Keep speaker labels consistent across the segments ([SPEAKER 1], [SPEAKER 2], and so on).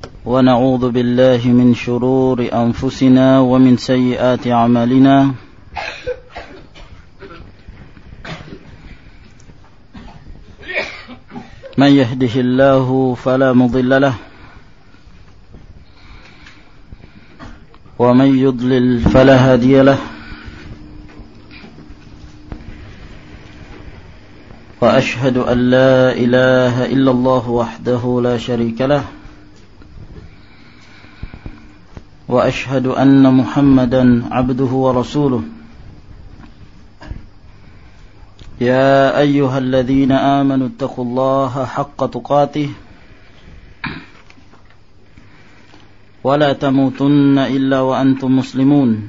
[SPEAKER 1] ونعوذ بالله من شرور أنفسنا ومن سيئات أعمالنا من يهده الله فلا مضل له ومن يضلل فلا هادي له وأشهد أن لا إله إلا الله وحده لا شريك له وأشهد أن محمدا عبده ورسوله يا أيها الذين آمنوا اتقوا الله حق تقاته ولا تموتن إلا وأنتم مسلمون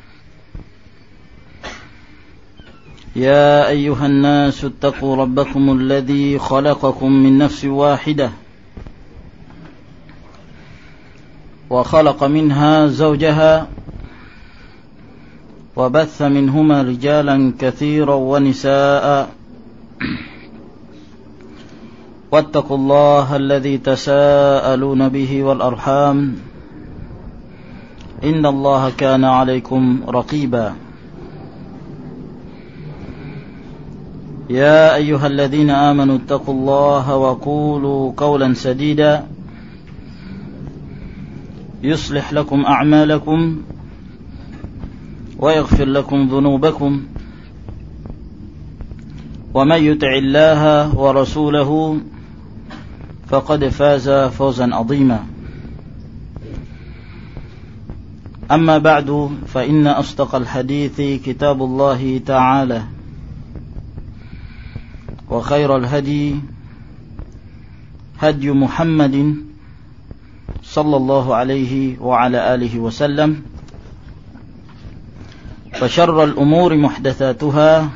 [SPEAKER 1] يا أيها الناس اتقوا ربكم الذي خلقكم من نفس واحدة وخلق منها زوجها وبث منهما رجالا كثيرا ونساء واتقوا الله الذي تساءلون به والأرحام إن الله كان عليكم رقيبا يا أيها الذين آمنوا اتقوا الله وقولوا قولا سديدا يصلح لكم أعمالكم ويغفر لكم ذنوبكم ومن يطع الله ورسوله فقد فاز فوزا عظيما أما بعد فإن أصدق الحديث كتاب الله تعالى وخير الهدي هدي محمد صلى الله عليه وعلى آله وسلم وشر الأمور محدثاتها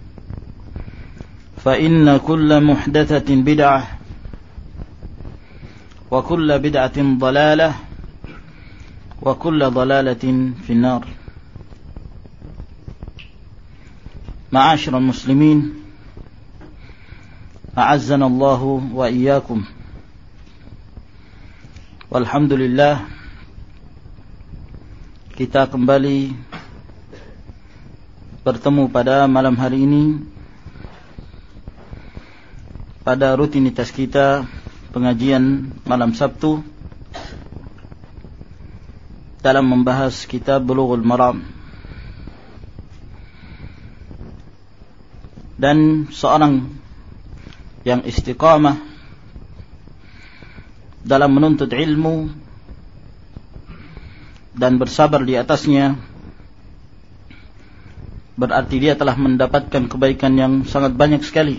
[SPEAKER 1] فإن كل محدثة بدعة وكل بدعة ضلالة وكل ضلالة في النار. معاشر المسلمين أعزنا الله وإياكم. Walhamdulillah, kita kembali bertemu pada malam hari ini pada rutinitas kita pengajian malam Sabtu dalam membahas kitab Bulughul Maram. Dan seorang yang istiqamah dalam menuntut ilmu dan bersabar di atasnya, berarti dia telah mendapatkan kebaikan yang sangat banyak sekali.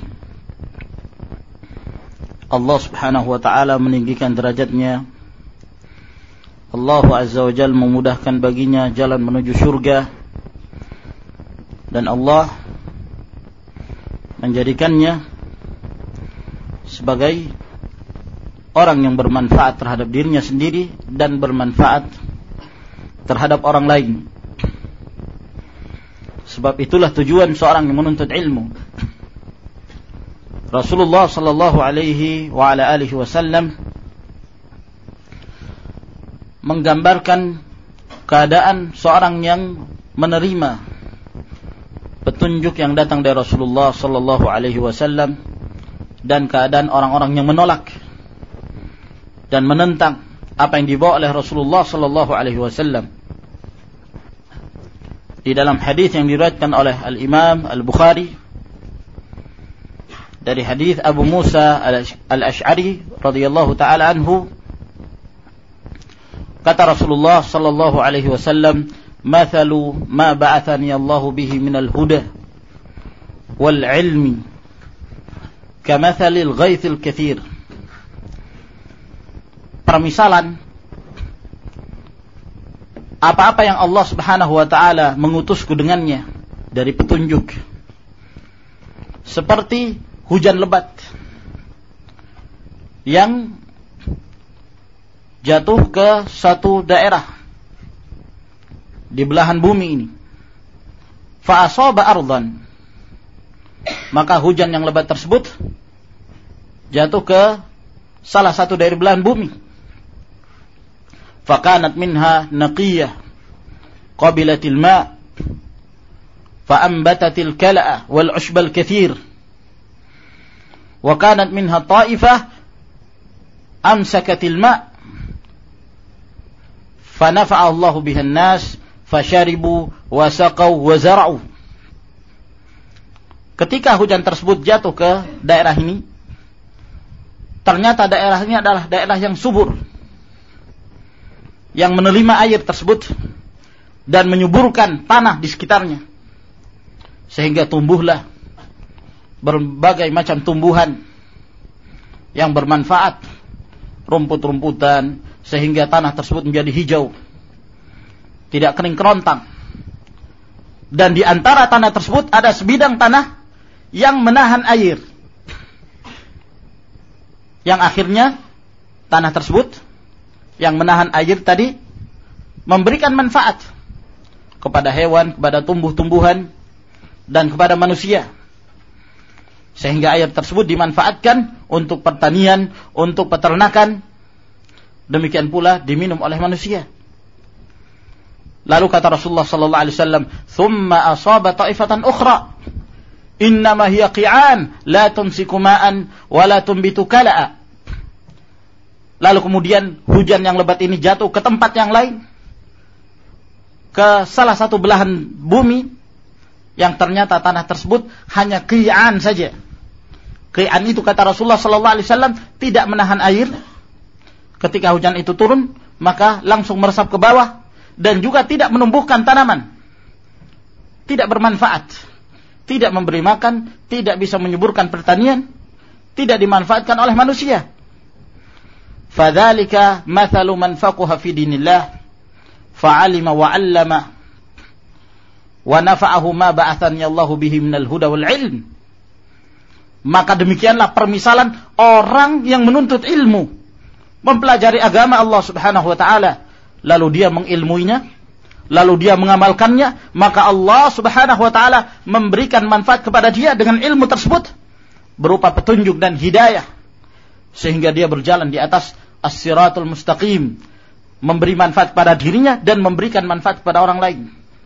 [SPEAKER 1] Allah subhanahu wa ta'ala meninggikan derajatnya. Allah azza wa jalla memudahkan baginya jalan menuju surga. Dan Allah menjadikannya sebagai orang yang bermanfaat terhadap dirinya sendiri dan bermanfaat terhadap orang lain. Sebab itulah tujuan seorang yang menuntut ilmu. Rasulullah sallallahu alaihi wa ala alihi wasallam menggambarkan keadaan seorang yang menerima petunjuk yang datang dari Rasulullah sallallahu alaihi wasallam dan keadaan orang-orang yang menolak dan menentang apa yang dibawa oleh Rasulullah sallallahu alaihi wasallam. Di dalam hadis yang diriwayatkan oleh Al-Imam Al-Bukhari dari hadis Abu Musa Al-Asy'ari radhiyallahu taala anhu, kata Rasulullah sallallahu alaihi wasallam, "Mathalu ma ba'athani Allah bihi minal huda wal 'ilmi kamathalil ghaithil katsir." Permisalan apa-apa yang Allah subhanahu wa ta'ala mengutusku dengannya dari petunjuk, seperti hujan lebat yang jatuh ke satu daerah di belahan bumi ini. Fa'asaba ardan, maka hujan yang lebat tersebut jatuh ke salah satu dari belahan bumi. fakanat minha naqiyah qabilatil ma' faambatatil kala'a wal 'ushbal katsir wa kanat minha ta'ifah amsakatil ma' fanafa'a Allahu bihan nas fasharibu wa saqaw wa zara'u. Ketika hujan tersebut jatuh ke daerah ini, ternyata daerah ini adalah daerah yang subur, yang menerima air tersebut dan menyuburkan tanah di sekitarnya, sehingga tumbuhlah berbagai macam tumbuhan yang bermanfaat, rumput-rumputan, sehingga tanah tersebut menjadi hijau, tidak kering kerontang. Dan di antara tanah tersebut ada sebidang tanah yang menahan air, yang akhirnya tanah tersebut yang menahan air tadi memberikan manfaat kepada hewan, kepada tumbuh-tumbuhan, dan kepada manusia, sehingga air tersebut dimanfaatkan untuk pertanian, untuk peternakan, demikian pula diminum oleh manusia. Lalu kata Rasulullah sallallahu alaihi wasallam, "Tsumma asaba ta'ifatan ukhra, innama hiya qi'an, la tumsiku ma'an wa la tumbitu kala'a." Lalu kemudian hujan yang lebat ini jatuh ke tempat yang lain, ke salah satu belahan bumi, yang ternyata tanah tersebut hanya qi'an saja. Qi'an itu kata Rasulullah sallallahu alaihi wasallam tidak menahan air. Ketika hujan itu turun, maka langsung meresap ke bawah dan juga tidak menumbuhkan tanaman, tidak bermanfaat, tidak memberi makan, tidak bisa menyuburkan pertanian, tidak dimanfaatkan oleh manusia. Fadzalika mathalu man faqaha fi dinillah fa'alima wa 'allama wa nafa'ahu ma ba'athani Allahu bihi minal huda wal 'ilm. Maka demikianlah permisalan orang yang menuntut ilmu, mempelajari agama Allah Subhanahu wa taala, lalu dia mengilmuinya, lalu dia mengamalkannya, maka Allah Subhanahu wa taala memberikan manfaat kepada dia dengan ilmu tersebut berupa petunjuk dan hidayah, sehingga dia berjalan di atas as-siratul mustaqim, memberi manfaat pada dirinya dan memberikan manfaat kepada orang lain.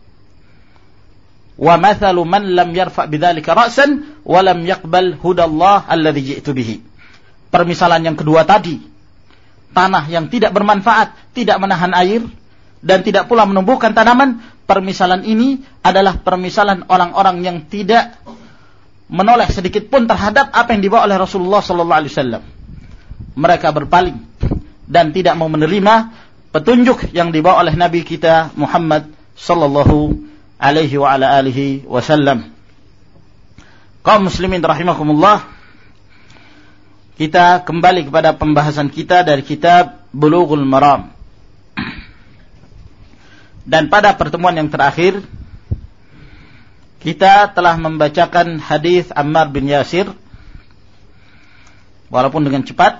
[SPEAKER 1] Wa mathalu man lam yarfa' bidzalika ra'san wa lam yaqbal hudallah alladzi ji'tu bihi. Permisalan yang kedua tadi, tanah yang tidak bermanfaat, tidak menahan air, dan tidak pula menumbuhkan tanaman, permisalan ini adalah permisalan orang-orang yang tidak menoleh sedikit pun terhadap apa yang dibawa oleh Rasulullah sallallahu alaihi wasallam. Mereka berpaling dan tidak mau menerima petunjuk yang dibawa oleh Nabi kita Muhammad sallallahu alaihi wa ala alihi wasallam. Kaum muslimin rahimakumullah, kita kembali kepada pembahasan kita dari kitab Bulughul Maram. Dan pada pertemuan yang terakhir kita telah membacakan hadis Ammar bin Yasir, walaupun dengan cepat,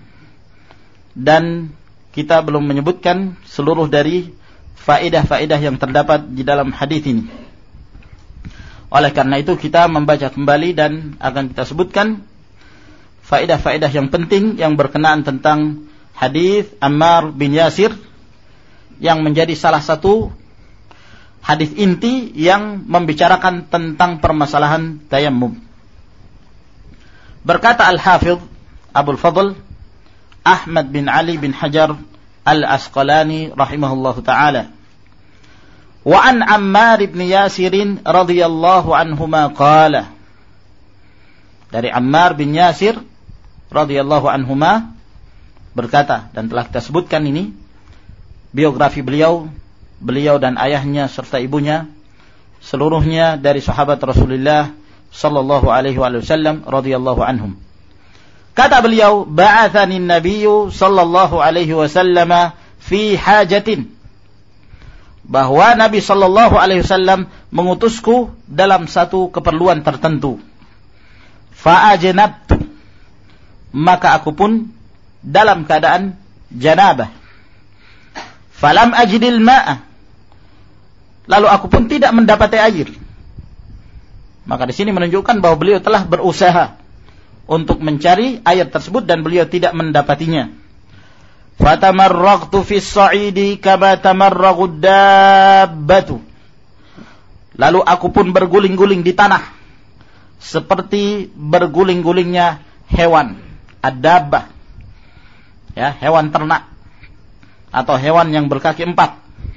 [SPEAKER 1] dan kita belum menyebutkan seluruh dari faedah-faedah yang terdapat di dalam hadis ini. Oleh karena itu kita membaca kembali dan akan kita sebutkan faedah-faedah yang penting yang berkenaan tentang hadis Ammar bin Yasir, yang menjadi salah satu hadis inti yang membicarakan tentang permasalahan tayammum. Berkata Al-Hafidh Abul Fadl Ahmad bin Ali bin Hajar Al-Asqalani rahimahullahu ta'ala, wa an Ammar bin Yasir radhiyallahu anhuma qala, dari Ammar bin Yasir radhiyallahu anhuma berkata, dan telah kita sebutkan ini biografi beliau dan ayahnya serta ibunya seluruhnya dari sahabat Rasulullah sallallahu alaihi wasallam radhiyallahu anhum. Kata beliau, ba'athani an-nabiyyu sallallahu alaihi wasallam fi hajatin, bahwa Nabi sallallahu alaihi wasallam mengutusku dalam satu keperluan tertentu. Fa'ajanabtu, maka aku pun dalam keadaan janabah. Falam ajidil ma'a, lalu aku pun tidak mendapati air. Maka di sini menunjukkan bahwa beliau telah berusaha untuk mencari air tersebut dan beliau tidak mendapatinya. fatamarraqtu fis sa'idi kama tamarraqud dabbatu. Lalu aku pun berguling-guling di tanah seperti berguling-gulingnya hewan, ad-dabbah. Ya, hewan ternak atau hewan yang berkaki 4.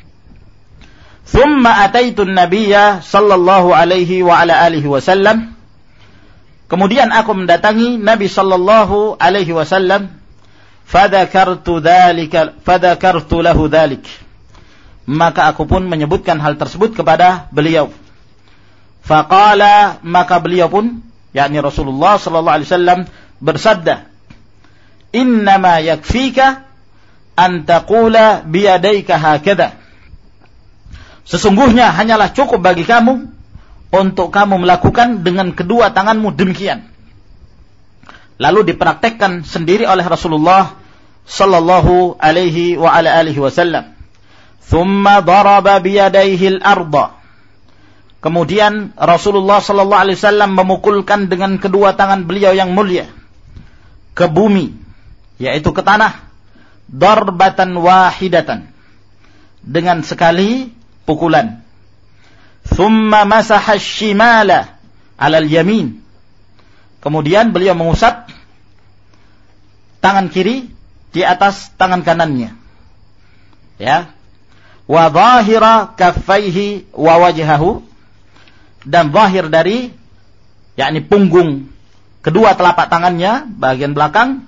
[SPEAKER 1] Thumma ataitu an-nabiyya sallallahu alaihi wa ala alihi wasallam. Kemudian aku mendatangi Nabi sallallahu alaihi wasallam, fadzakartu lahu dzalik. Maka aku pun menyebutkan hal tersebut kepada beliau. Faqala, maka beliau pun, yakni Rasulullah sallallahu alaihi wasallam bersabda, "Innama yakfika an taqula biyadayka hakadha." Sesungguhnya hanyalah cukup bagi kamu untuk kamu melakukan dengan kedua tanganmu demikian. Lalu dipraktekkan sendiri oleh Rasulullah sallallahu alaihi wa ala alihi wasallam. Thumma daraba biyadayhi al-ardha. Kemudian Rasulullah sallallahu alaihi wasallam memukulkan dengan kedua tangan beliau yang mulia ke bumi, yaitu ke tanah, darbatan wahidatan, dengan sekali pukulan. Thumma masaha ash-shimala 'ala al-yamin. Kemudian beliau mengusap tangan kiri di atas tangan kanannya. Ya. Wa dhahira kaffaihi wa wajhahu, dan zahir dari yakni punggung kedua telapak tangannya bagian belakang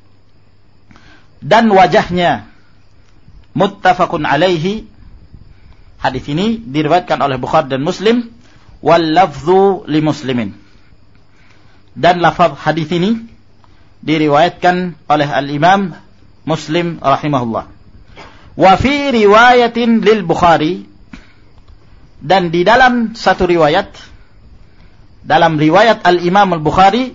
[SPEAKER 1] dan wajahnya. Muttafaqun alaihi. Hadis ini diriwayatkan oleh Bukhari dan Muslim, wal lafdhu li Muslimin. Dan lafaz hadis ini diriwayatkan oleh al-Imam Muslim rahimahullah. Wa fi riwayatin lil Bukhari, dan di dalam satu riwayat, dalam riwayat al-Imam al-Bukhari,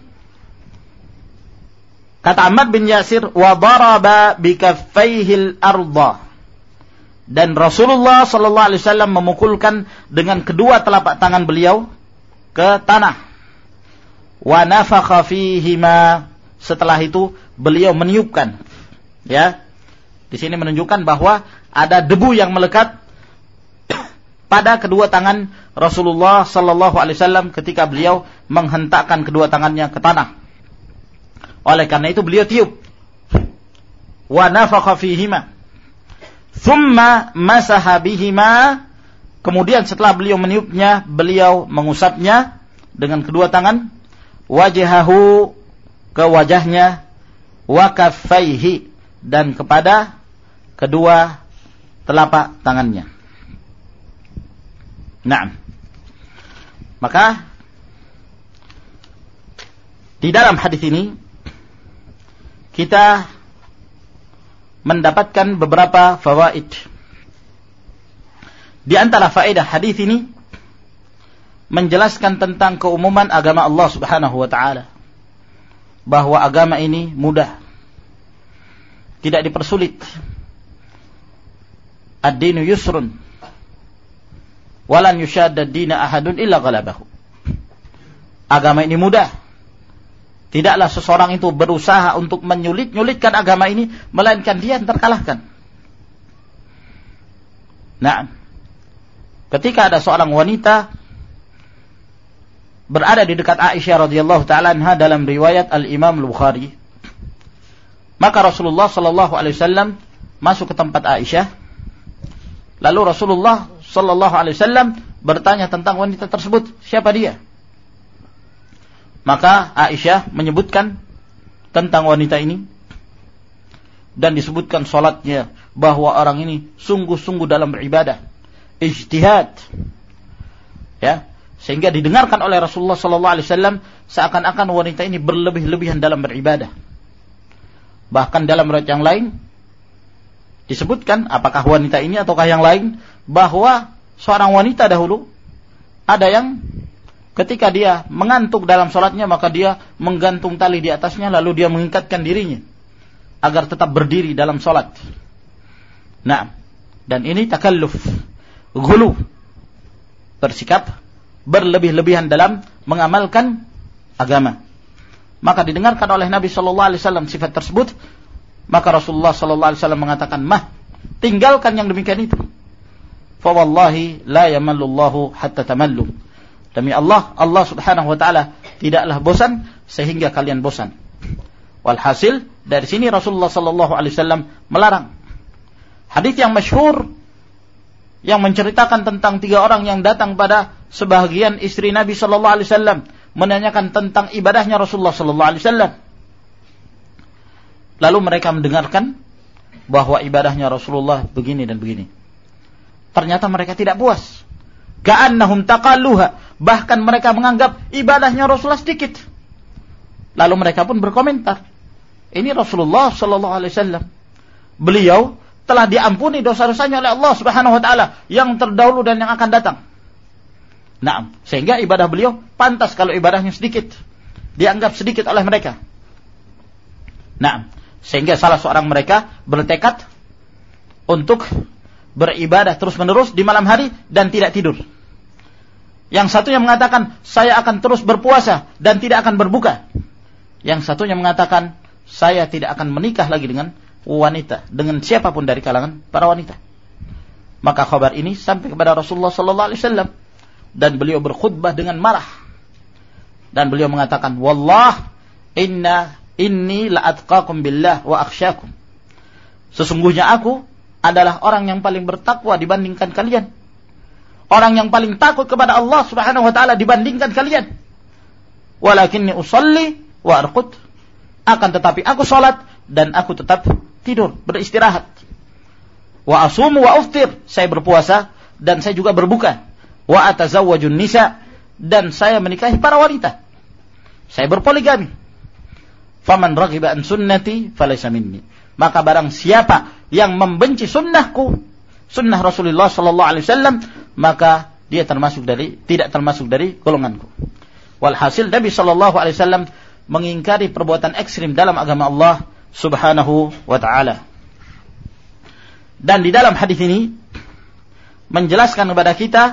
[SPEAKER 1] kata Ammar bin Yasir, wa daraba bi kaffaihi al-ardha, dan Rasulullah sallallahu alaihi wasallam memukulkan dengan kedua telapak tangan beliau ke tanah. Wa nafakha fihima, setelah itu beliau meniupkan. Ya. Di sini menunjukkan bahwa ada debu yang melekat pada kedua tangan Rasulullah sallallahu alaihi wasallam ketika beliau menghentakkan kedua tangannya ke tanah. Oleh karena itu beliau tiup. Wa nafakha fihima. Thumma masaha bihima. Kemudian setelah beliau meniupnya, beliau mengusapnya dengan kedua tangan. Wajhahu, ke wajahnya. Wa kaffaihi, dan kepada kedua telapak tangannya. Naam. Maka di dalam hadis ini kita mendapatkan beberapa fawaid. Di antara faedah hadis ini menjelaskan tentang keumuman agama Allah Subhanahu wa taala, bahwa agama ini mudah, tidak dipersulit. Ad-dinu yusrun walan yushadda ad-dina ahadun illa ghalabahu. Agama ini mudah. Tidaklah seseorang itu berusaha untuk menyulit-nyulitkan agama ini, melainkan dia yang terkalahkan. Nah, ketika ada seorang wanita berada di dekat Aisyah radhiyallahu taala anha dalam riwayat al-Imam al-Bukhari, maka Rasulullah sallallahu alaihi wasallam masuk ke tempat Aisyah. Lalu Rasulullah sallallahu alaihi wasallam bertanya tentang wanita tersebut, siapa dia? Maka Aisyah menyebutkan tentang wanita ini dan disebutkan salatnya, bahwa orang ini sungguh-sungguh dalam beribadah, ijtihad. Ya, sehingga didengarkan oleh Rasulullah sallallahu alaihi wasallam seakan-akan wanita ini berlebih-lebihan dalam beribadah. Bahkan dalam riwayat yang lain disebutkan, apakah wanita ini ataukah yang lain, bahwa seorang wanita dahulu ada yang ketika dia mengantuk dalam sholatnya, maka dia menggantung tali di atasnya, lalu dia mengikatkan dirinya agar tetap berdiri dalam sholat. Nah, dan ini takalluf, ghulu, bersikap berlebih-lebihan dalam mengamalkan agama. Maka didengarkan oleh Nabi sallallahu alaihi wasallam sifat tersebut, Maka Rasulullah sallallahu alaihi wasallam mengatakan, "Mah, tinggalkan yang demikian itu. Fa wallahi la yamallullahu hatta tamallu." Demi Allah, Allah Subhanahu wa taala tidaklah bosan sehingga kalian bosan. Walhasil dari sini Rasulullah sallallahu alaihi wasallam melarang. Hadis yang masyhur yang menceritakan tentang 3 orang yang datang pada sebahagian istri Nabi sallallahu alaihi wasallam menanyakan tentang ibadahnya Rasulullah sallallahu alaihi wasallam. Lalu mereka mendengarkan bahwa ibadahnya Rasulullah begini dan begini. Ternyata mereka tidak puas. Ka'annahum taqalluha, bahkan mereka menganggap ibadahnya Rasulullah sedikit. Lalu mereka pun berkomentar, ini Rasulullah sallallahu alaihi wasallam, beliau telah diampuni dosa-dosanya oleh Allah Subhanahu wa taala yang terdahulu dan yang akan datang. Nah, sehingga ibadah beliau pantas kalau ibadahnya sedikit, dianggap sedikit oleh mereka. Nah, sehingga salah seorang mereka bertekad untuk beribadah terus-menerus di malam hari dan tidak tidur. Yang satunya mengatakan, saya akan terus berpuasa dan tidak akan berbuka. Yang satunya mengatakan, saya tidak akan menikah lagi dengan wanita, dengan siapapun dari kalangan para wanita. Maka kabar ini sampai kepada Rasulullah sallallahu alaihi wasallam dan beliau berkhutbah dengan marah. Dan beliau mengatakan, "Wallah inni la'atqakum billah wa akhsyakum." Sesungguhnya aku adalah orang yang paling bertakwa dibandingkan kalian. Orang yang paling takut kepada Allah Subhanahu wa taala dibandingkan kalian. Walakinni usalli wa arqud. Akan tetapi aku salat dan aku tetap tidur, beristirahat. Wa asumu wa uftir, saya berpuasa dan saya juga berbuka. Wa atazawwajun nisa, dan saya menikahi para wanita. Saya berpoligami. Faman raghiba an sunnati falaysa minni. Maka barang siapa yang membenci sunnahku, sunnah Rasulullah sallallahu alaihi wasallam, maka dia tidak termasuk dari golonganku. Walhasil Nabi sallallahu alaihi wasallam mengingkari perbuatan ekstrim dalam agama Allah Subhanahu wa ta'ala. Dan di dalam hadis ini menjelaskan kepada kita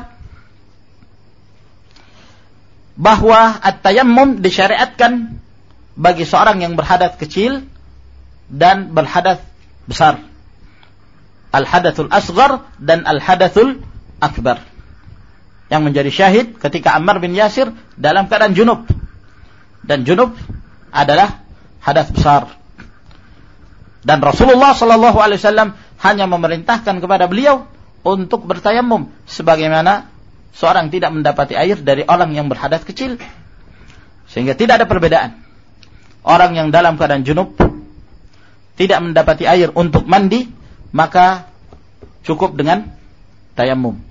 [SPEAKER 1] bahwa at-tayammum disyariatkan bagi seorang yang berhadas kecil dan berhadas besar. Al-hadatsul asghar dan al-hadatsul akbar. Yang menjadi syahid ketika Ammar bin Yasir dalam keadaan junub. Dan junub adalah hadas besar. Dan Rasulullah sallallahu alaihi wasallam hanya memerintahkan kepada beliau untuk bertayammum sebagaimana seorang tidak mendapati air dari orang yang berhadas kecil. Sehingga tidak ada perbedaan. Orang yang dalam keadaan junub tidak mendapati air untuk mandi, maka cukup dengan tayammum.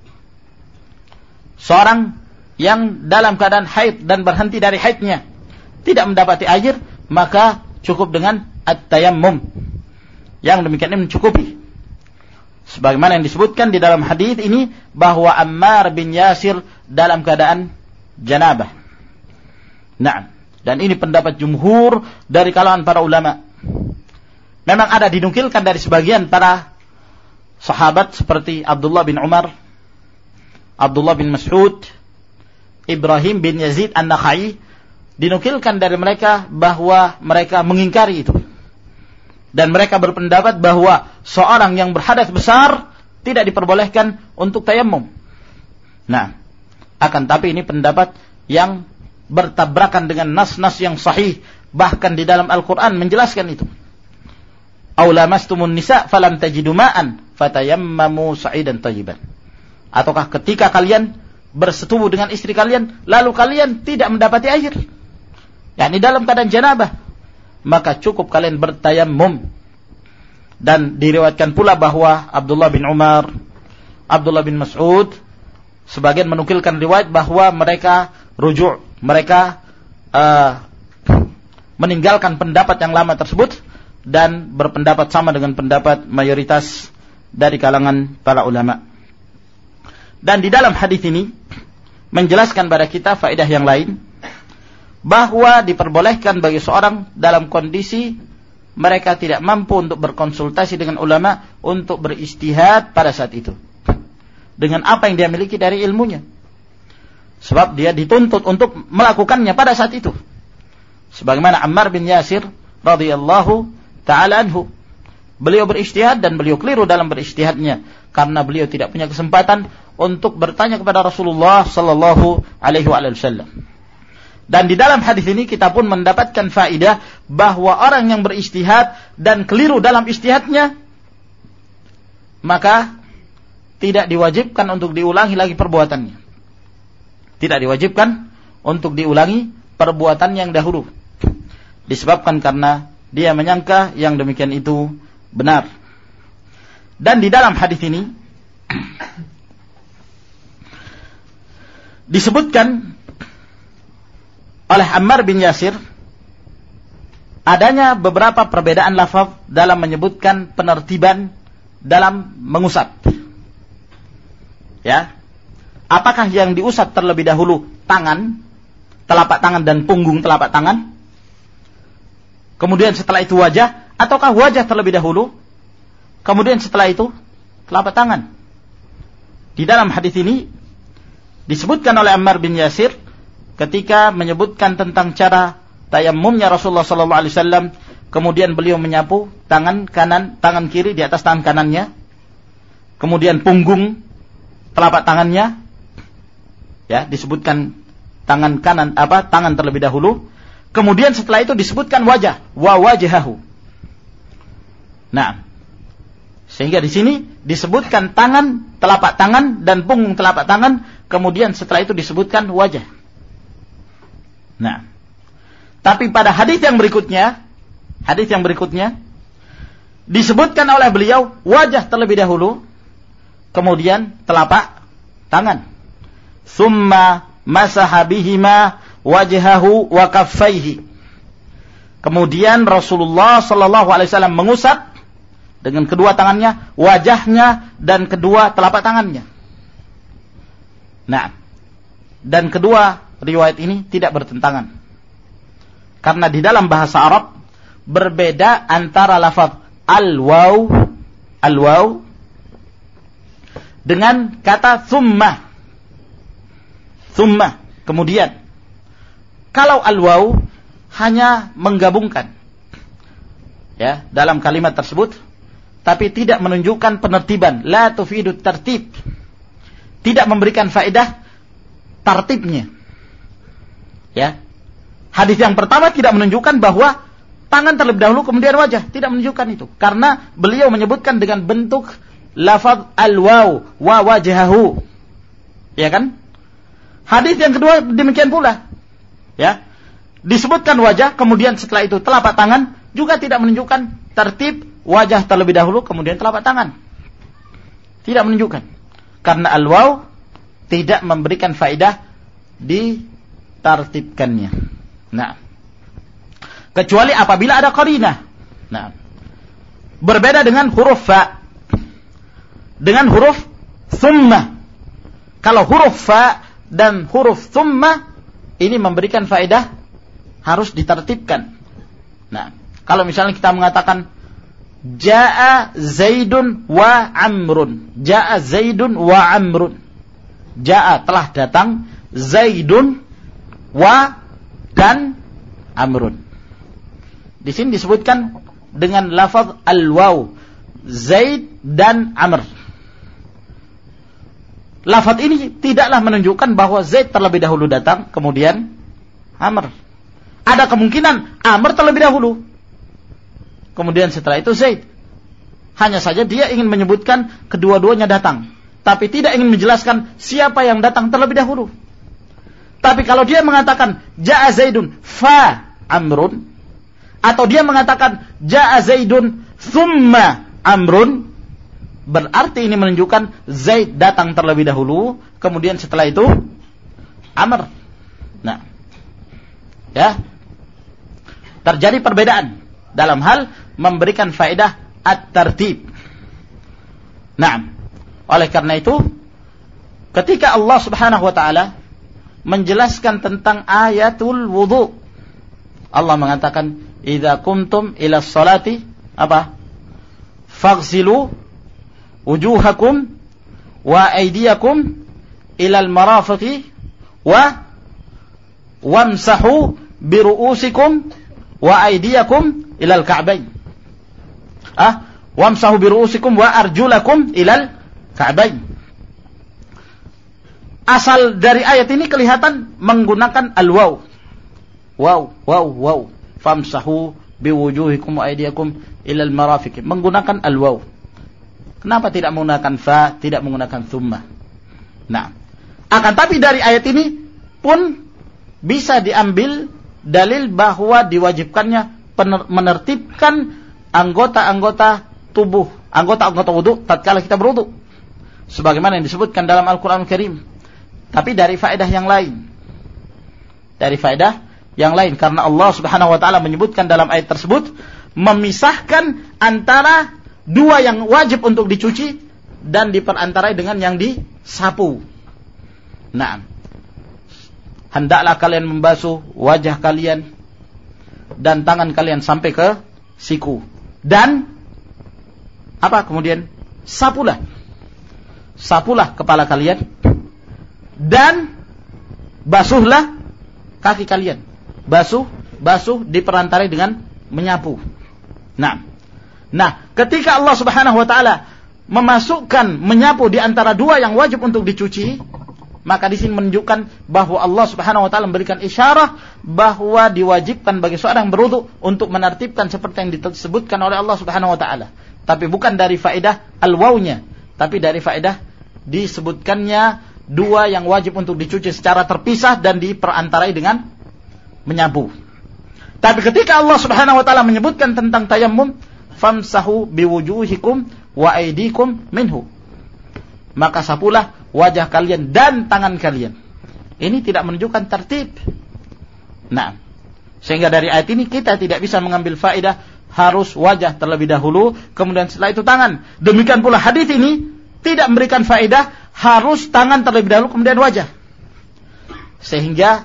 [SPEAKER 1] Seorang yang dalam keadaan haid dan berhenti dari haidnya tidak mendapati air, maka cukup dengan at-tayammum. Yang demikian ini mencukupi. Sebagaimana yang disebutkan di dalam hadis ini bahwa Ammar bin Yasir dalam keadaan janabah. Nah, dan ini pendapat jumhur dari kalangan para ulama. Memang ada dinukilkan dari sebagian para sahabat seperti Abdullah bin Umar, Abdullah bin Mas'ud, Ibrahim bin Yazid An-Nakhai, dinukilkan dari mereka bahwa mereka mengingkari itu. Dan mereka berpendapat bahwa seorang yang berhadas besar tidak diperbolehkan untuk tayammum. Nah, akan tapi ini pendapat yang bertabrakan dengan nas-nas yang sahih. Bahkan di dalam Al-Quran menjelaskan itu. Aw lamastumun nisa falam tajidu ma'an fatayammamu sa'idan tayyiban. Ataukah ketika kalian bersetubuh dengan istri kalian lalu kalian tidak mendapati air, yakni dalam keadaan janabah, maka cukup kalian bertayammum. Dan diriwayatkan pula bahwa Abdullah bin Umar, Abdullah bin Mas'ud sebagian menukilkan riwayat bahwa mereka rujuk, mereka meninggalkan pendapat yang lama tersebut dan berpendapat sama dengan pendapat mayoritas dari kalangan para ulama. Dan di dalam hadis ini menjelaskan pada kita faedah yang lain, bahwa diperbolehkan bagi seorang dalam kondisi mereka tidak mampu untuk berkonsultasi dengan ulama untuk beristihad pada saat itu dengan apa yang dia miliki dari ilmunya, sebab dia dituntut untuk melakukannya pada saat itu. Sebagaimana Ammar bin Yasir radhiyallahu ta'ala anhu. Beliau berijtihad dan beliau keliru dalam berijtihadnya karena beliau tidak punya kesempatan untuk bertanya kepada Rasulullah sallallahu alaihi wasallam. Dan di dalam hadis ini kita pun mendapatkan faedah bahwa orang yang berijtihad dan keliru dalam ijtihadnya maka tidak diwajibkan untuk diulangi lagi perbuatannya. Tidak diwajibkan untuk diulangi perbuatan yang dahulu. Disebabkan karena dia menyangka yang demikian itu benar. Dan di dalam hadis ini disebutkan oleh Ammar bin Yasir adanya beberapa perbedaan lafaz dalam menyebutkan penertiban dalam mengusap. Ya. Apakah yang diusap terlebih dahulu tangan, telapak tangan dan punggung telapak tangan? Kemudian setelah itu wajah, ataukah wajah terlebih dahulu? Kemudian setelah itu telapak tangan. Di dalam hadis ini disebutkan oleh Ammar bin Yasir ketika menyebutkan tentang cara tayammumnya Rasulullah sallallahu alaihi wasallam, kemudian beliau menyapu tangan kanan, tangan kiri di atas tangan kanannya, kemudian punggung telapak tangannya, ya, disebutkan tangan kanan tangan terlebih dahulu, kemudian setelah itu disebutkan wajah, wa wajhahu. Nah, sehingga di sini disebutkan tangan, telapak tangan dan punggung telapak tangan, kemudian setelah itu disebutkan wajah. Nah, tapi pada hadis yang berikutnya disebutkan oleh beliau wajah terlebih dahulu, kemudian telapak tangan. Summa masaha bihima wajhahu wa kaffaihi. Kemudian Rasulullah sallallahu alaihi wasallam mengusap dengan kedua tangannya wajahnya dan kedua telapak tangannya. Nah, dan kedua riwayat ini tidak bertentangan. Karena di dalam bahasa Arab berbeda antara lafaz al-waw dengan kata thumma. Kemudian kalau al-waw hanya menggabungkan, ya, dalam kalimat tersebut, tapi tidak menunjukkan penertiban, la tufidu tartib, tidak memberikan faedah tartibnya. Ya, hadis yang pertama tidak menunjukkan bahwa tangan terlebih dahulu kemudian wajah, tidak menunjukkan itu, karena beliau menyebutkan dengan bentuk lafaz al-waw wa wajhahu, ya kan? Hadis yang kedua demikian pula, ya, disebutkan wajah, kemudian setelah itu telapak tangan, juga tidak menunjukkan tertib wajah terlebih dahulu kemudian telapak tangan, tidak menunjukkan, karena al-waw tidak memberikan faedah ditartibkannya. Nah, kecuali apabila ada qarinah. Nah, berbeda dengan huruf fa, dengan huruf thumma. Kalau huruf fa dan huruf thumma ini memberikan faedah harus ditartibkan. Nah, kalau misalnya kita mengatakan jaa Zaidun wa Amrun, jaa Zaidun wa Amrun, jaa telah datang, Zaidun wa dan Amrun. Di sini disebutkan dengan lafaz al-waw, Zaid dan Amr. Lafaz ini tidaklah menunjukkan bahwa Zaid terlebih dahulu datang, kemudian Amr. Ada kemungkinan Amr terlebih dahulu, kemudian setelah itu Zaid. Hanya saja dia ingin menyebutkan kedua-duanya datang, tapi tidak ingin menjelaskan siapa yang datang terlebih dahulu. Tapi kalau dia mengatakan Ja'a Zaidun fa Amrun, atau dia mengatakan Ja'a Zaidun thumma Amrun, berarti ini menunjukkan Zaid datang terlebih dahulu, kemudian setelah itu Amr. Nah, ya, terjadi perbedaan dalam hal memberikan faedah at-tartib. Nah, oleh karena itu ketika Allah Subhanahu wa taala menjelaskan tentang ayatul wudu, Allah mengatakan idza qumtum ila sholati apa? Faghsilu wujuhakum wa aydiyakum ilal marafiqi wa wamsahu bi ru'usikum wa aydiyakum ilal ka'bayn. wamsahu biru'usikum wa arjulakum ilal ka'bain. Asal dari ayat ini kelihatan menggunakan al-waw. Waw. Famsahu biwujuhikum wa aydiyakum ilal marafiq. Menggunakan al-waw. Kenapa tidak menggunakan fa, tidak menggunakan thumma? Nah, akan tapi dari ayat ini pun bisa diambil dalil bahwa diwajibkannya menertibkan anggota-anggota tubuh, anggota-anggota wudu tatkala kita berwudu. Sebagaimana yang disebutkan dalam Al-Qur'an Al-Karim. Tapi dari faedah yang lain. Dari faedah yang lain. Karena Allah Subhanahu wa ta'ala menyebutkan dalam ayat tersebut, memisahkan antara dua yang wajib untuk dicuci dan diperantarai dengan yang disapu. Nah, hendaklah kalian membasuh wajah kalian dan tangan kalian sampai ke siku. Dan apa kemudian? Sapulah kepala kalian dan basuhlah kaki kalian. Basuh diperantarai dengan menyapu. Nah, ketika Allah Subhanahu wa ta'ala memasukkan menyapu di antara dua yang wajib untuk dicuci, maka di sini menunjukkan bahwa Allah Subhanahu wa ta'ala memberikan isyarah bahwa diwajibkan bagi seorang berwudu untuk menertibkan seperti yang disebutkan oleh Allah Subhanahu wa ta'ala. Tapi bukan dari faedah al-wawnya, tapi dari faedah disebutkannya dua yang wajib untuk dicuci secara terpisah dan diperantarai dengan menyapu. Tapi ketika Allah Subhanahu wa ta'ala menyebutkan tentang tayammum, famsahu biwujuhikum wa aydikum minhu, maka sapulah wajah kalian dan tangan kalian. Ini tidak menunjukkan tertib. Nah, sehingga dari ayat ini kita tidak bisa mengambil faedah harus wajah terlebih dahulu, kemudian setelah itu tangan. Demikian pula hadis ini tidak memberikan faedah harus tangan terlebih dahulu kemudian wajah. Sehingga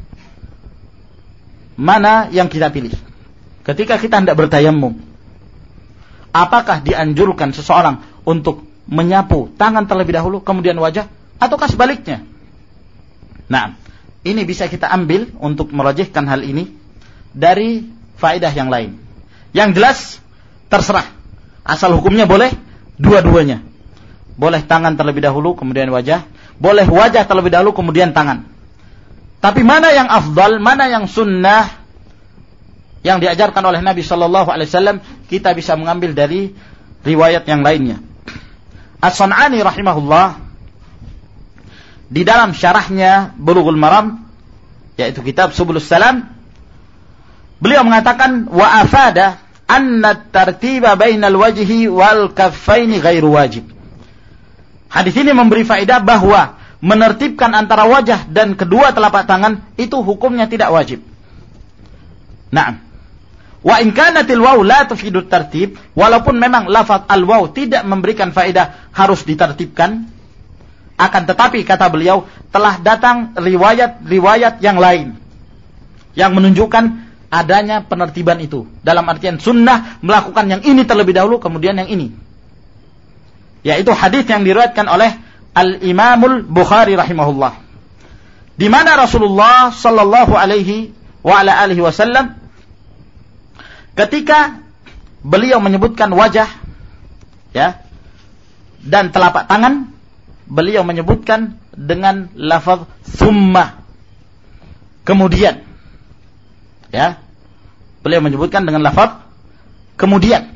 [SPEAKER 1] mana yang kita pilih? Ketika kita hendak bertayammum, apakah dianjurkan seseorang untuk menyapu tangan terlebih dahulu kemudian wajah, ataukah sebaliknya? Nah, ini bisa kita ambil untuk merajihkan hal ini dari faedah yang lain. Yang jelas terserah. Asal hukumnya boleh dua-duanya. Boleh tangan terlebih dahulu kemudian wajah, boleh wajah terlebih dahulu kemudian tangan. Tapi mana yang afdal, mana yang sunnah yang diajarkan oleh Nabi sallallahu alaihi wasallam, kita bisa mengambil dari riwayat yang lainnya. As-San'ani rahimahullah di dalam syarahnya Bulughul Maram, yaitu kitab Subulus Salam, beliau mengatakan wa afada anna at-tartiba bainal wajhi wal kaffaini ghairu wajib. Hadis ini memberi faedah bahwa menertibkan antara wajah dan kedua telapak tangan itu hukumnya tidak wajib. Nah, wa in kanatil waw la tufidu tartib, walaupun memang lafaz al-waw tidak memberikan faedah harus ditertibkan, akan tetapi kata beliau telah datang riwayat-riwayat yang lain yang menunjukkan adanya penertiban itu. Dalam artian sunnah melakukan yang ini terlebih dahulu kemudian yang ini. Yaitu hadis yang diriwayatkan oleh Al-Imamul Bukhari rahimahullah, di mana Rasulullah sallallahu alaihi wa ala alihi wasallam ketika beliau menyebutkan wajah ya dan telapak tangan, beliau menyebutkan dengan lafaz summa. Kemudian ya, beliau menyebutkan dengan lafaz kemudian.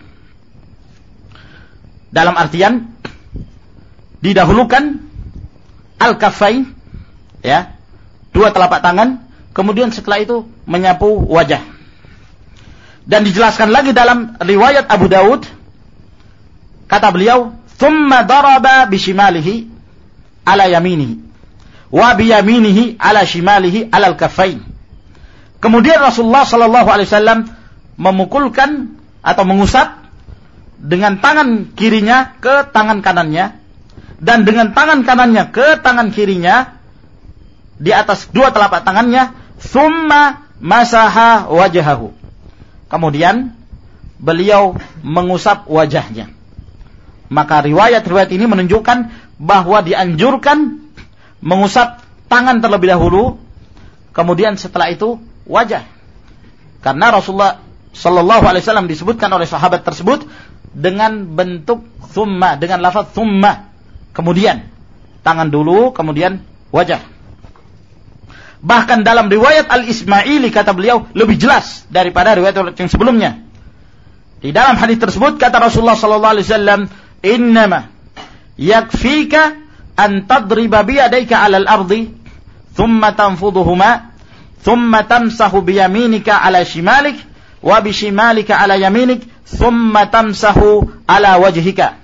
[SPEAKER 1] Dalam artian didahulukan al-kaffain ya, dua telapak tangan, kemudian setelah itu menyapu wajah. Dan dijelaskan lagi dalam riwayat Abu Daud, kata beliau, "Tsumma daraba bishimalihi ala yaminihi wa biyaminihi ala shimalihi ala al-kaffain." Kemudian Rasulullah sallallahu alaihi wasallam memukulkan atau mengusap dengan tangan kirinya ke tangan kanannya dan dengan tangan kanannya ke tangan kirinya di atas dua telapak tangannya, "Tsumma masaha wajhahu." Kemudian beliau mengusap wajahnya. Maka riwayat-riwayat ini menunjukkan bahwa dianjurkan mengusap tangan terlebih dahulu, kemudian setelah itu wajah. Karena Rasulullah sallallahu alaihi wasallam disebutkan oleh sahabat tersebut, dengan bentuk thumma, dengan lafaz thumma. Kemudian tangan dulu, kemudian wajah. Bahkan dalam riwayat Al-Ismaili kata beliau lebih jelas daripada riwayat yang sebelumnya. Di dalam hadis tersebut kata Rasulullah sallallahu alaihi wasallam, "Innama yakfika an tadriba bi yadayka 'ala al-ardi, thumma tanfuduhuma, thumma tamsahu bi yaminika 'ala shimalik, wa bi shimalika 'ala yaminik, thumma tamsahu 'ala wajhika."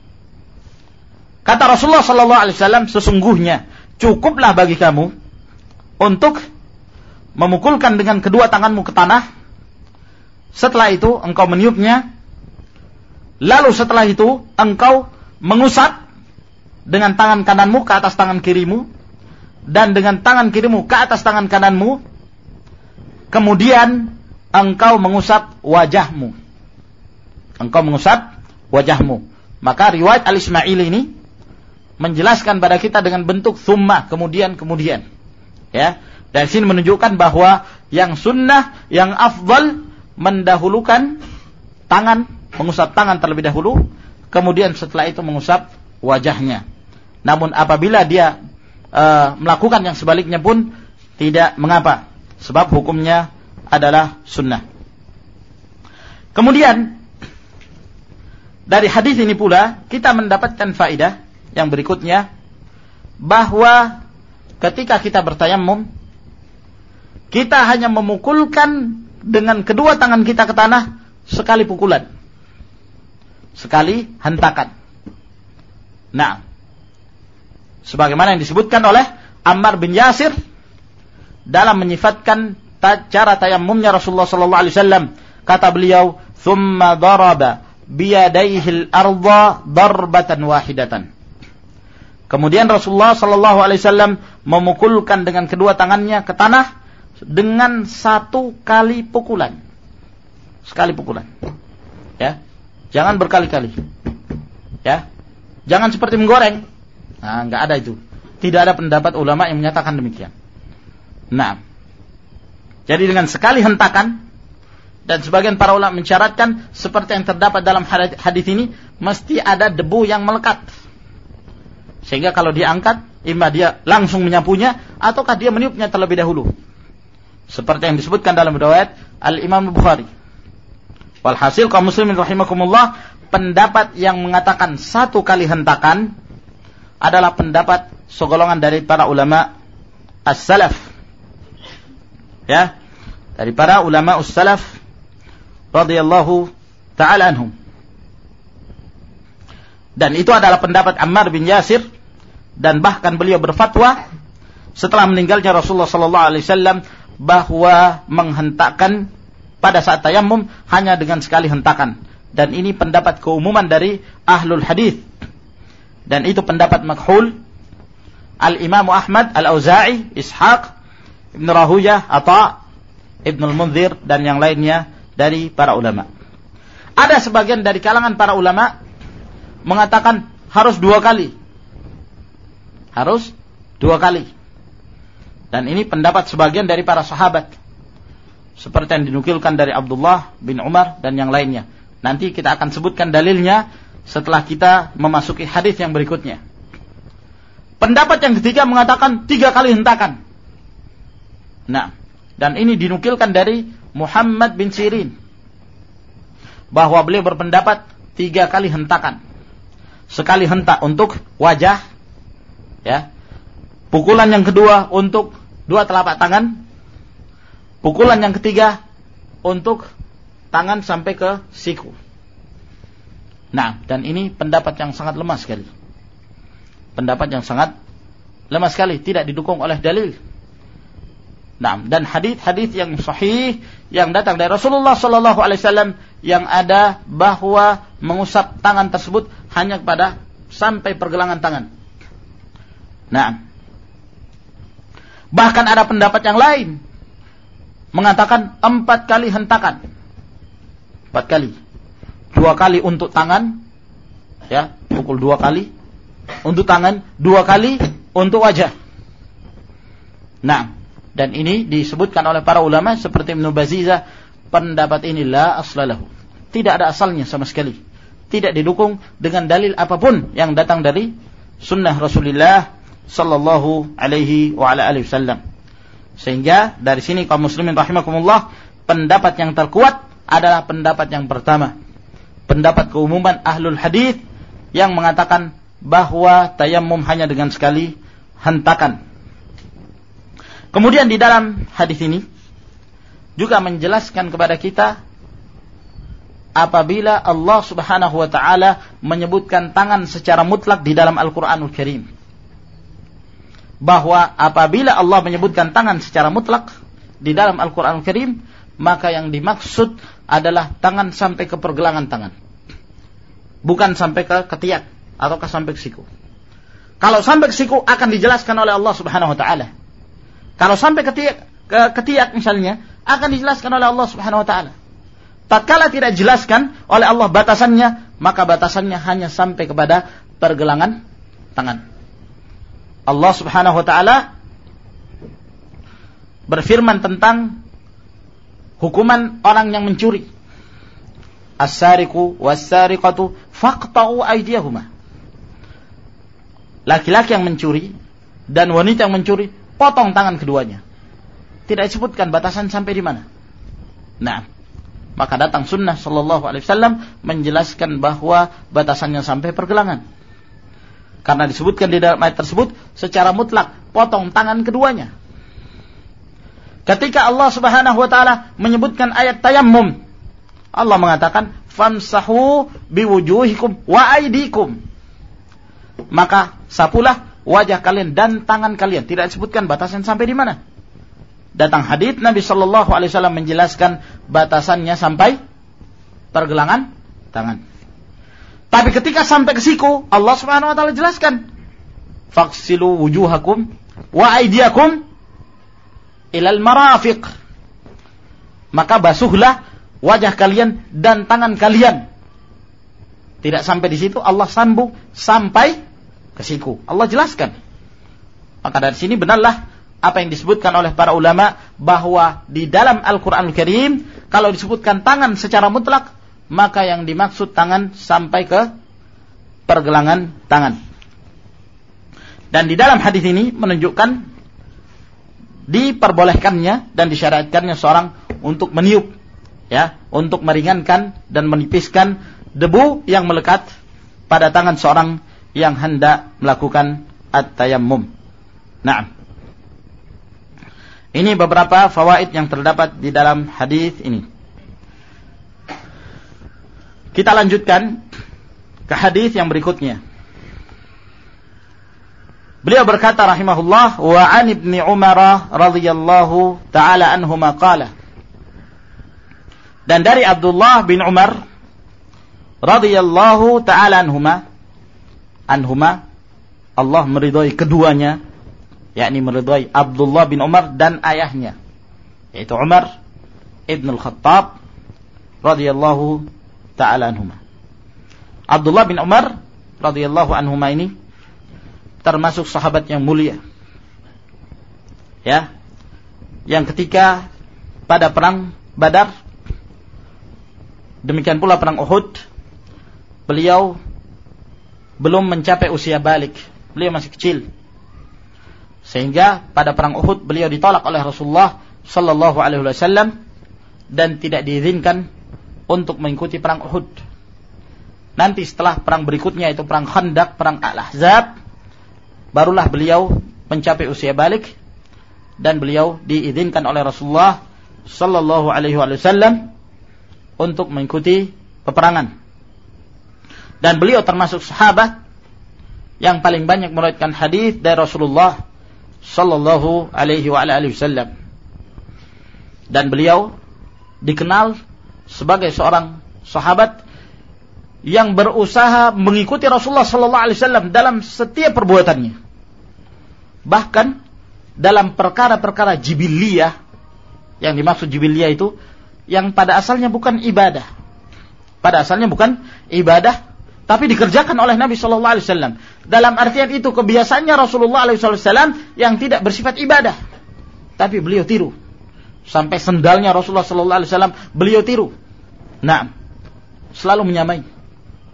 [SPEAKER 1] Kata Rasulullah sallallahu alaihi wasallam, sesungguhnya cukuplah bagi kamu untuk memukulkan dengan kedua tanganmu ke tanah. Setelah itu engkau meniupnya. Lalu setelah itu engkau mengusap dengan tangan kananmu ke atas tangan kirimu, dan dengan tangan kirimu ke atas tangan kananmu. Kemudian engkau mengusap wajahmu. Engkau mengusap wajahmu. Maka riwayat Al-Ismaili ini menjelaskan pada kita dengan bentuk thumma, kemudian. Ya, dari sini menunjukkan bahwa yang sunnah, yang afdal mendahulukan tangan, mengusap tangan terlebih dahulu, kemudian setelah itu mengusap wajahnya. Namun apabila dia melakukan yang sebaliknya pun tidak mengapa, sebab hukumnya adalah sunnah. Kemudian dari hadis ini pula kita mendapatkan faedah yang berikutnya, bahwa ketika kita bertayammum, kita hanya memukulkan dengan kedua tangan kita ke tanah sekali pukulan, sekali hentakan. Nah, sebagaimana yang disebutkan oleh Ammar bin Yasir dalam menyifatkan cara tayammumnya Rasulullah sallallahu alaihi wasallam, kata beliau, "Tsumma daraba biyadaihi al-ardha darbatan wahidatan." Kemudian Rasulullah sallallahu alaihi wasallam memukulkan dengan kedua tangannya ke tanah dengan satu kali pukulan. Sekali pukulan. Ya. Jangan berkali-kali. Ya. Jangan seperti menggoreng. Nah, enggak ada itu. Tidak ada pendapat ulama yang menyatakan demikian. Nah. Jadi dengan sekali hentakan, dan sebagian para ulama mensyaratkan seperti yang terdapat dalam hadis ini, mesti ada debu yang melekat. Sehingga kalau diangkat, imma dia langsung menyapunya ataukah dia meniupnya terlebih dahulu. Seperti yang disebutkan dalam riwayat Al-Imam Bukhari. Walhasil kaum muslimin rahimakumullah, pendapat yang mengatakan satu kali hentakan adalah pendapat segolongan dari para ulama as-salaf. Ya, dari para ulama as-salaf radhiyallahu ta'ala anhum. Dan itu adalah pendapat Ammar bin Yasir, dan bahkan beliau berfatwa setelah meninggalnya Rasulullah sallallahu alaihi wasallam bahwa menghentakkan pada saat tayammum hanya dengan sekali hentakan. Dan ini pendapat keumuman dari ahlul hadis. Dan itu pendapat makhul Al-Imam Ahmad, Al-Auza'i, Ishaq, Ibn Rahuyah, Atha, Ibn al-Munzir, dan yang lainnya dari para ulama. Ada sebagian dari kalangan para ulama mengatakan harus 2 kali. Harus 2 kali. Dan ini pendapat sebagian dari para sahabat, seperti yang dinukilkan dari Abdullah bin Umar dan yang lainnya. Nanti kita akan sebutkan dalilnya setelah kita memasuki hadis yang berikutnya. Pendapat yang ketiga mengatakan 3 kali hentakan. Nah, dan ini dinukilkan dari Muhammad bin Sirin, bahwa beliau berpendapat 3 kali hentakan. Sekali hentak untuk wajah, ya. Pukulan yang kedua untuk 2 telapak tangan. Pukulan yang ketiga untuk tangan sampai ke siku. Nah, dan ini pendapat yang sangat lemah sekali. Pendapat yang sangat lemah sekali, tidak didukung oleh dalil. Nah, dan hadis-hadis yang sahih yang datang dari Rasulullah sallallahu alaihi wasallam yang ada bahwa mengusap tangan tersebut hanya kepada sampai pergelangan tangan. Nah, bahkan ada pendapat yang lain mengatakan 4 kali hentakan. 4 kali. 2 kali untuk tangan, ya, pukul 2 kali untuk tangan, 2 kali untuk wajah. Nah, dan ini disebutkan oleh para ulama seperti Ibnu Baziza, pendapat ini la aslalahu, tidak ada asalnya sama sekali. tidak didukung dengan dalil apapun yang datang dari sunnah Rasulullah sallallahu alaihi wa ala alihi wasallam. Sehingga dari sini kaum muslimin rahimakumullah, pendapat yang terkuat adalah pendapat yang pertama, pendapat keumuman ahlul hadis yang mengatakan bahwa tayammum hanya dengan sekali hentakan. Kemudian di dalam hadis ini juga menjelaskan kepada kita apabila Allah Subhanahu wa taala menyebutkan tangan secara mutlak di dalam Al-Qur'anul Karim, bahwa apabila Allah menyebutkan tangan secara mutlak di dalam Al-Qur'anul Karim, maka yang dimaksud adalah tangan sampai ke pergelangan tangan, bukan sampai ke ketiak ataukah sampai ke siku. Kalau sampai ke siku akan dijelaskan oleh Allah Subhanahu wa taala. Kalau sampai ke ketiak misalnya akan dijelaskan oleh Allah Subhanahu wa taala. Tatkala tidak dijelaskan oleh Allah batasannya, maka batasannya hanya sampai kepada pergelangan tangan. Allah Subhanahu wa taala berfirman tentang hukuman orang yang mencuri. As-sariqu was-sariqatu faqta'u aydiyahuma. Laki-laki yang mencuri dan wanita yang mencuri, potong tangan keduanya. Tidak disebutkan batasan sampai di mana. Nah, maka datang sunnah sallallahu alaihi wasallam menjelaskan bahwa batasannya sampai pergelangan. Karena disebutkan di dalam ayat tersebut secara mutlak, potong tangan keduanya. Ketika Allah Subhanahu wa taala menyebutkan ayat tayammum, Allah mengatakan famsahu biwujuhikum wa aydikum. Maka sapulah wajah kalian dan tangan kalian. Tidak disebutkan batasan sampai di mana. Datang hadits Nabi sallallahu alaihi wasallam menjelaskan batasannya sampai pergelangan tangan. Tapi ketika sampai ke siku, Allah Subhanahu wa taala jelaskan, "Faghsilu wujuhakum wa aydiyakum ilal marafiq." Maka basuhlah wajah kalian dan tangan kalian. Tidak sampai di situ, Allah sambung sampai ke siku. Allah jelaskan. Maka dari sini benarlah apa yang disebutkan oleh para ulama, bahwa di dalam Al-Quranul Karim kalau disebutkan tangan secara mutlak, maka yang dimaksud tangan sampai ke pergelangan tangan. Dan di dalam hadis ini menunjukkan diperbolehkannya dan disyariatkannya seorang untuk meniup, ya, untuk meringankan dan menipiskan debu yang melekat pada tangan seorang yang hendak melakukan at-tayammum. Nah, ini beberapa fawaid yang terdapat di dalam hadis ini. Kita lanjutkan ke hadis yang berikutnya. Beliau berkata rahimahullah, wa an ibni Umar radhiyallahu taala anhuma qala. Dan dari Abdullah bin Umar radhiyallahu taala anhuma, Allah meridhai keduanya, yakni meridhai Abdullah bin Umar dan ayahnya, yaitu Umar ibn al-Khattab radhiyallahu ta'ala anhuma. Abdullah bin Umar radhiyallahu anhuma ini termasuk sahabat yang mulia, ya, yang ketika pada perang Badar, demikian pula perang Uhud, beliau belum mencapai usia balik, beliau masih kecil. Sehingga pada perang Uhud beliau ditolak oleh Rasulullah sallallahu alaihi wasallam dan tidak diizinkan untuk mengikuti perang Uhud. Nanti setelah perang berikutnya, itu perang Khandaq, perang Al-Ahzab, barulah beliau mencapai usia balik dan beliau diizinkan oleh Rasulullah sallallahu alaihi wasallam untuk mengikuti peperangan. Dan beliau termasuk sahabat yang paling banyak meriwayatkan hadis dari Rasulullah sallallahu alaihi wasallam. Dan beliau dikenal sebagai seorang sahabat yang berusaha mengikuti Rasulullah sallallahu alaihi wasallam dalam setiap perbuatannya. Bahkan dalam perkara-perkara jibiliyah, yang dimaksud jibiliyah itu yang pada asalnya bukan ibadah. Pada asalnya bukan ibadah, tapi dikerjakan oleh Nabi sallallahu alaihi wasallam. Dalam artian itu kebiasaannya Rasulullah alaihi wasallam yang tidak bersifat ibadah, tapi beliau tiru. Sampai sendalnya Rasulullah sallallahu alaihi wasallam beliau tiru. Nah, selalu menyamai.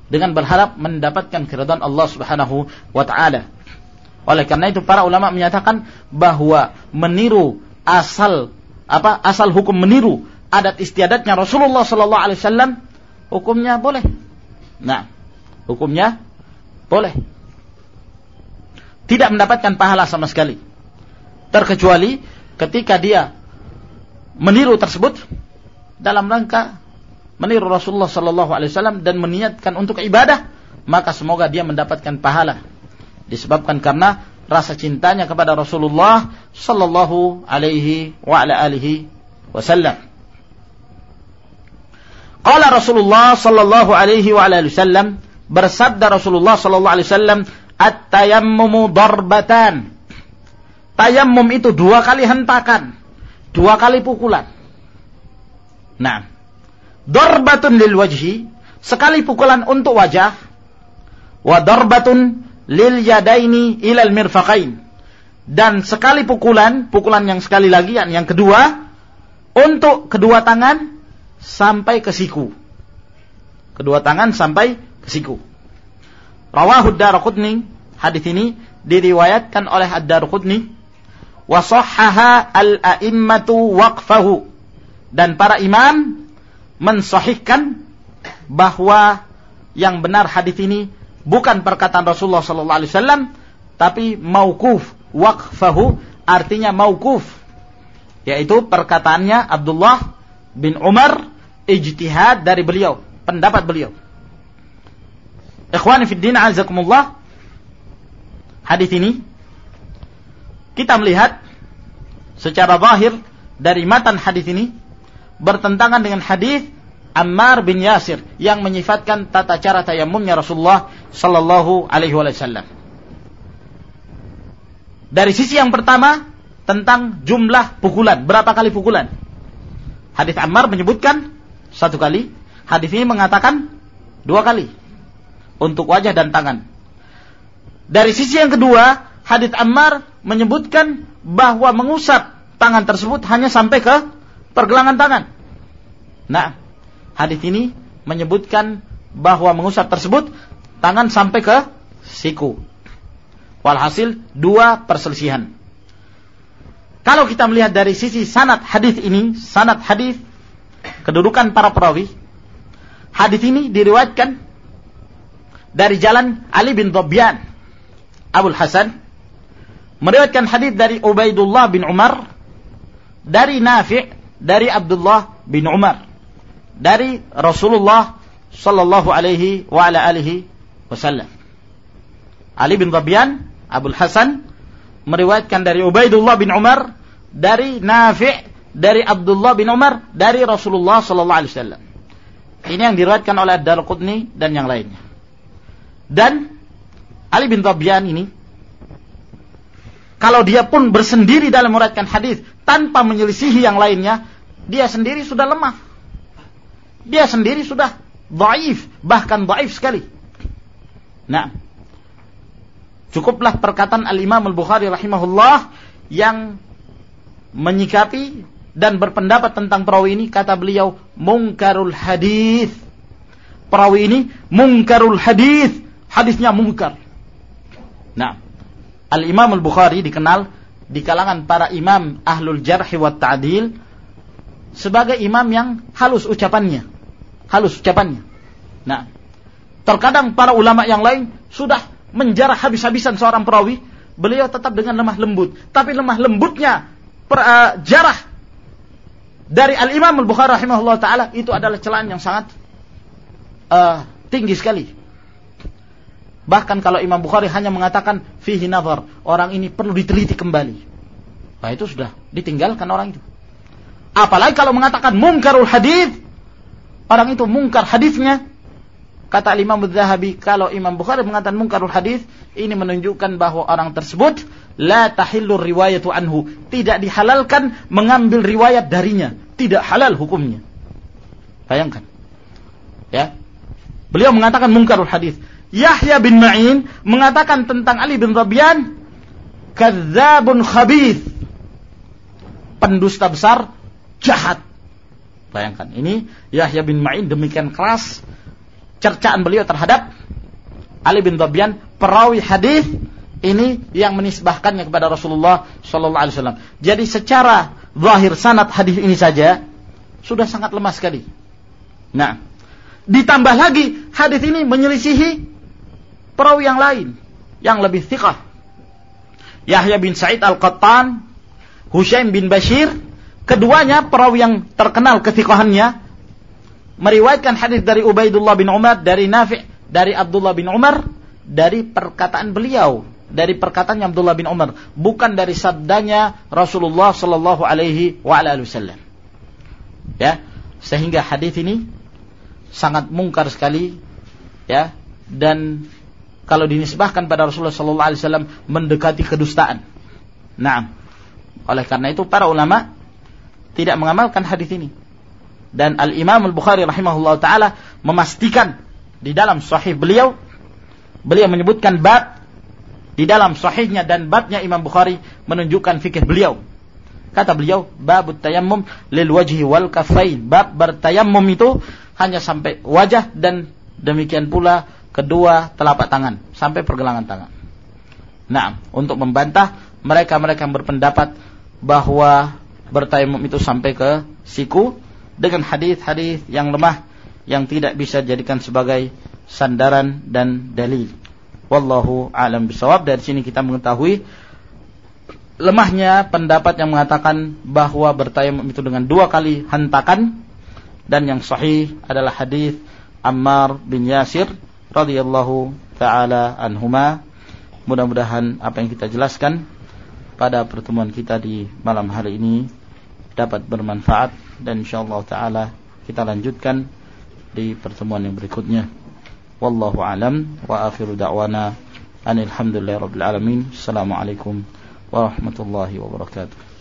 [SPEAKER 1] dengan berharap mendapatkan keridhaan Allah Subhanahu wa taala. Oleh karena itu para ulama menyatakan bahwa meniru asal hukum meniru adat istiadatnya Rasulullah sallallahu alaihi wasallam hukumnya boleh. Nah, hukumnya boleh. Tidak mendapatkan pahala sama sekali. Terkecuali ketika dia meniru tersebut dalam rangka meniru Rasulullah sallallahu alaihi wasallam dan meniatkan untuk ibadah, maka semoga dia mendapatkan pahala. Disebabkan karena rasa cintanya kepada Rasulullah sallallahu alaihi wa ala alihi wasallam. Qala Rasulullah sallallahu alaihi wa ala alihi wasallam, bersabda Rasulullah sallallahu alaihi wasallam, at-tayammumu darbatan. Tayammum itu 2 kali hentakan, 2 kali pukulan. Nah, darbatun lil wajhi, sekali pukulan untuk wajah, wa darbatun lil yadaini ilal mirfaqain, dan sekali pukulan yang sekali lagi yang kedua untuk kedua tangan sampai ke siku. Kedua tangan sampai ke siku. Rawahu ad-Daraqutni, hadis ini diriwayatkan oleh ad-Daraqutni, wa sahhaha al-a'immatu waqfahu, dan para imam mensahihkan bahwa yang benar hadis ini bukan perkataan Rasulullah sallallahu alaihi wasallam tapi mauquf. Waqfahu artinya mauquf, yaitu perkataannya Abdullah bin Umar, ijtihad dari beliau, pendapat beliau. Ikhwani fid din, azakumullah. Hadis ini kita melihat secara zahir dari matan hadis ini bertentangan dengan hadis Ammar bin Yasir yang menyifatkan tata cara tayammumnya Rasulullah sallallahu alaihi wasallam. Dari sisi yang pertama tentang jumlah pukulan, berapa kali pukulan. Hadis Ammar menyebutkan 1 kali, hadis ini mengatakan 2 kali untuk wajah dan tangan. Dari sisi yang kedua, hadis Ammar menyebutkan bahwa mengusap tangan tersebut hanya sampai ke pergelangan tangan. Nah, hadis ini menyebutkan bahwa mengusap tersebut tangan sampai ke siku. Walhasil 2 perselisihan. Kalau kita melihat dari sisi sanad hadis ini, sanad hadis kedudukan para perawi, hadis ini diriwayatkan dari jalan Ali bin Dhabyan Abul Hasan, meriwayatkan hadis dari Ubaidullah bin Umar, dari Nafi', dari Abdullah bin Umar, dari Rasulullah sallallahu alaihi wa ala alihi wasallam. Ali bin Dhabyan Abul Hasan meriwayatkan dari Ubaidullah bin Umar, dari Nafi', dari Abdullah bin Umar, dari Rasulullah sallallahu alaihi wasallam. Ini yang diriwayatkan oleh Ad-Daraqutni dan yang lainnya. Dan Ali bin Dhabyan ini, kalau dia pun bersendiri dalam meriwayatkan hadis tanpa menyelisihi yang lainnya, dia sendiri sudah lemah. Dia sendiri sudah dhaif, bahkan dhaif sekali. Nah, cukuplah perkataan Al-Imam Al-Bukhari rahimahullah yang menyikapi dan berpendapat tentang perawi ini. Kata beliau, mungkarul hadis. Perawi ini mungkarul hadis, hadisnya mungkar. Nah, Al-Imam Al-Bukhari dikenal di kalangan para imam ahlul jarhi wa ta'dil sebagai imam yang halus ucapannya. Nah, terkadang para ulama yang lain sudah menjarah habis-habisan seorang perawi, beliau tetap dengan lemah lembut. Tapi lemah lembutnya jarah dari Al-Imam Al-Bukhari rahimahullah ta'ala itu adalah celaan yang sangat tinggi sekali. Bahkan kalau Imam Bukhari hanya mengatakan fihi nazar, orang ini perlu diteliti kembali, nah itu sudah ditinggalkan orang itu. Apalagi kalau mengatakan mungkarul hadis, orang itu mungkar hadisnya. Kata Imam Az-Zahabi, kalau Imam Bukhari mengatakan mungkarul hadis, ini menunjukkan bahwa orang tersebut la tahillu riwayatu anhu, tidak dihalalkan mengambil riwayat darinya, tidak halal hukumnya. Bayangkan. Ya. Beliau mengatakan mungkarul hadis. Yahya bin Ma'in mengatakan tentang Ali bin Dhabyan, kadzabun khabith, pendusta besar, jahat. Bayangkan, ini Yahya bin Ma'in demikian keras cercaan beliau terhadap Ali bin Dhabian, perawi hadis ini yang menisbahkannya kepada Rasulullah sallallahu alaihi wasallam. Jadi secara zahir sanad hadis ini saja sudah sangat lemah sekali. Nah, ditambah lagi hadis ini menyelisihi perawi yang lain yang lebih thiqah. Yahya bin Sa'id Al-Qattan, Hushaim bin Bashir, keduanya perawi yang terkenal kethiqahannya, meriwayatkan hadis dari Ubaidullah bin Umar, dari Nafi', dari Abdullah bin Umar, dari perkataan beliau, dari perkataannya Abdullah bin Umar, bukan dari sabdanya Rasulullah sallallahu alaihi wasallam. Ya, sehingga hadis ini sangat mungkar sekali, ya, dan kalau dinisbahkan pada Rasulullah sallallahu alaihi wasallam mendekati kedustaan. Nah, oleh karena itu para ulama tidak mengamalkan hadis ini. Dan Al-Imam Al-Bukhari rahimahullah ta'ala memastikan di dalam sahih beliau menyebutkan bab di dalam sahihnya, dan babnya Imam Bukhari menunjukkan fikih beliau. Kata beliau, babut tayammum lil wajhi wal kaffain. Bab bertayammum itu hanya sampai wajah, dan demikian pula kedua telapak tangan sampai pergelangan tangan. Nah, untuk membantah mereka-mereka yang berpendapat bahwa bertayammum itu sampai ke siku dengan hadis-hadis yang lemah yang tidak bisa dijadikan sebagai sandaran dan dalil. Wallahu a'lam bishawab. Dari sini kita mengetahui lemahnya pendapat yang mengatakan bahwa bertayammum itu dengan 2 kali hentakan, dan yang sahih adalah hadis Ammar bin Yasir radhiyallahu taala anhuma. Mudah-mudahan apa yang kita jelaskan pada pertemuan kita di malam hari ini dapat bermanfaat, dan insyaallah taala kita lanjutkan di pertemuan yang berikutnya. Wallahu a'lam, wa akhiru da'wana anil hamdulillahi rabbil alamin. Assalamualaikum warahmatullahi wabarakatuh.